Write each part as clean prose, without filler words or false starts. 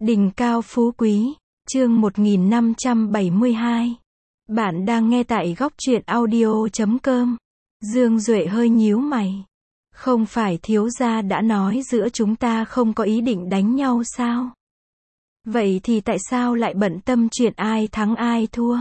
Đỉnh cao phú quý, chương 1572. Bạn đang nghe tại góc truyện audio.com. Dương Duệ hơi nhíu mày. Không phải thiếu gia đã nói giữa chúng ta không có ý định đánh nhau sao? Vậy thì tại sao lại bận tâm chuyện ai thắng ai thua?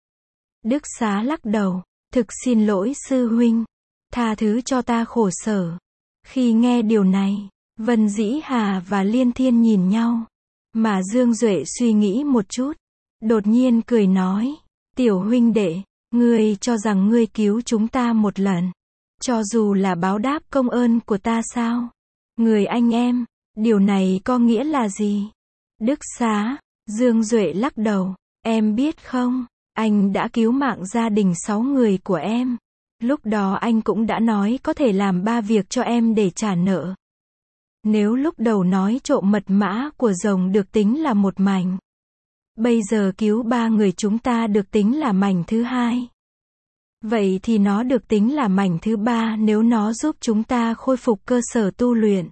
Đức Xá lắc đầu, thực xin lỗi sư huynh, tha thứ cho ta khổ sở. Khi nghe điều này, Vân Dĩ Hà và Liên Thiên nhìn nhau. Mà Dương Duệ suy nghĩ một chút, đột nhiên cười nói, tiểu huynh đệ, ngươi cho rằng ngươi cứu chúng ta một lần, cho dù là báo đáp công ơn của ta sao? Người anh em, điều này có nghĩa là gì? Đức Xá, Dương Duệ lắc đầu, em biết không, anh đã cứu mạng gia đình 6 người của em. Lúc đó anh cũng đã nói có thể làm 3 việc cho em để trả nợ. Nếu lúc đầu nói trộm mật mã của rồng được tính là một mảnh, bây giờ cứu 3 người chúng ta được tính là mảnh thứ 2. Vậy thì nó được tính là mảnh thứ 3 nếu nó giúp chúng ta khôi phục cơ sở tu luyện.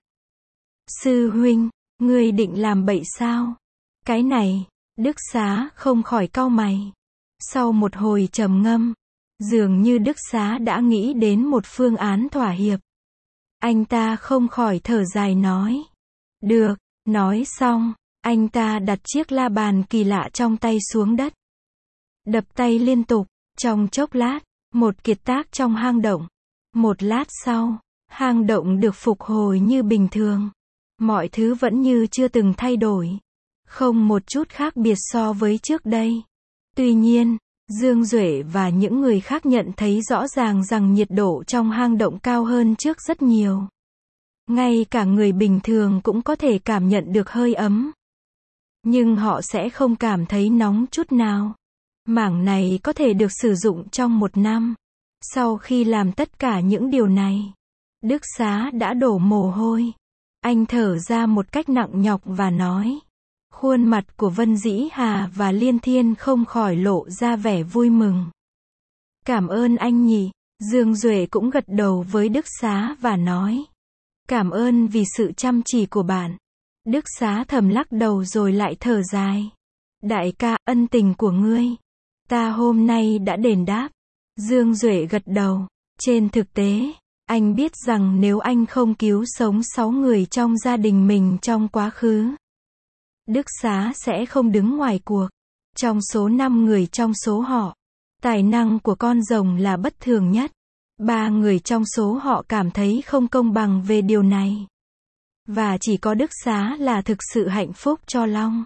Sư huynh, ngươi định làm bậy sao? Cái này, Đức Xá không khỏi cau mày. Sau một hồi trầm ngâm, dường như Đức Xá đã nghĩ đến một phương án thỏa hiệp. Anh ta không khỏi thở dài nói. Được, nói xong, anh ta đặt chiếc la bàn kỳ lạ trong tay xuống đất. Đập tay liên tục, trong chốc lát, một kiệt tác trong hang động. Một lát sau, hang động được phục hồi như bình thường. Mọi thứ vẫn như chưa từng thay đổi. Không một chút khác biệt so với trước đây. Tuy nhiên, Dương Duệ và những người khác nhận thấy rõ ràng rằng nhiệt độ trong hang động cao hơn trước rất nhiều. Ngay cả người bình thường cũng có thể cảm nhận được hơi ấm. Nhưng họ sẽ không cảm thấy nóng chút nào. Mảng này có thể được sử dụng trong 1 năm. Sau khi làm tất cả những điều này, Đức Xá đã đổ mồ hôi. Anh thở ra một cách nặng nhọc và nói. Khuôn mặt của Vân Dĩ Hà và Liên Thiên không khỏi lộ ra vẻ vui mừng. Cảm ơn anh nhỉ. Dương Duệ cũng gật đầu với Đức Xá và nói. Cảm ơn vì sự chăm chỉ của bạn. Đức Xá thầm lắc đầu rồi lại thở dài. Đại ca, ân tình của ngươi, ta hôm nay đã đền đáp. Dương Duệ gật đầu. Trên thực tế, anh biết rằng nếu anh không cứu sống 6 người trong gia đình mình trong quá khứ, Đức Xá sẽ không đứng ngoài cuộc. Trong số 5 người trong số họ, tài năng của con rồng là bất thường nhất. 3 người trong số họ cảm thấy không công bằng về điều này. Và chỉ có Đức Xá là thực sự hạnh phúc cho Long.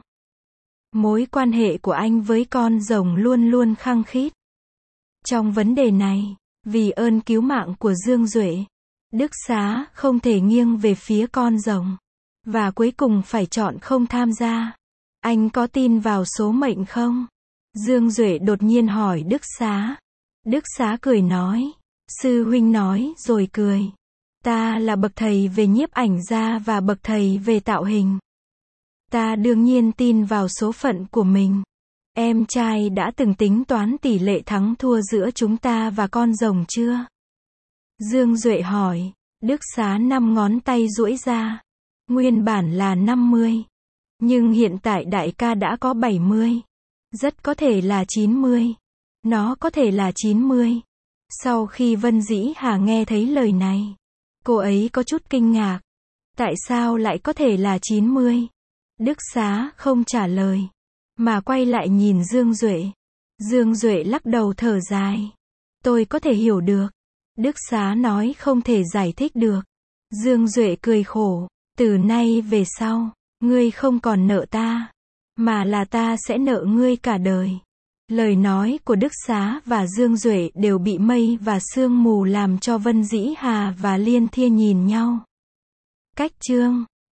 Mối quan hệ của anh với con rồng luôn luôn khăng khít. Trong vấn đề này, vì ơn cứu mạng của Dương Duệ, Đức Xá không thể nghiêng về phía con rồng. Và cuối cùng phải chọn không tham gia. Anh có tin vào số mệnh không? Dương Duệ đột nhiên hỏi Đức Xá. Đức Xá cười nói. Sư huynh nói rồi cười. Ta là bậc thầy về nhiếp ảnh gia và bậc thầy về tạo hình. Ta đương nhiên tin vào số phận của mình. Em trai đã từng tính toán tỷ lệ thắng thua giữa chúng ta và con rồng chưa? Dương Duệ hỏi. Đức Xá 5 ngón tay duỗi ra. Nguyên bản là 50. Nhưng hiện tại đại ca đã có 70. Rất có thể là 90. Nó có thể là 90. Sau khi Vân Dĩ Hà nghe thấy lời này, cô ấy có chút kinh ngạc. Tại sao lại có thể là 90? Đức Xá không trả lời, mà quay lại nhìn Dương Duệ. Dương Duệ lắc đầu thở dài. Tôi có thể hiểu được. Đức Xá nói không thể giải thích được. Dương Duệ cười khổ. Từ nay về sau, ngươi không còn nợ ta, mà là ta sẽ nợ ngươi cả đời. Lời nói của Đức Xá và Dương Duệ đều bị mây và sương mù làm cho Vân Dĩ Hà và Liên Thiên nhìn nhau. Cách chương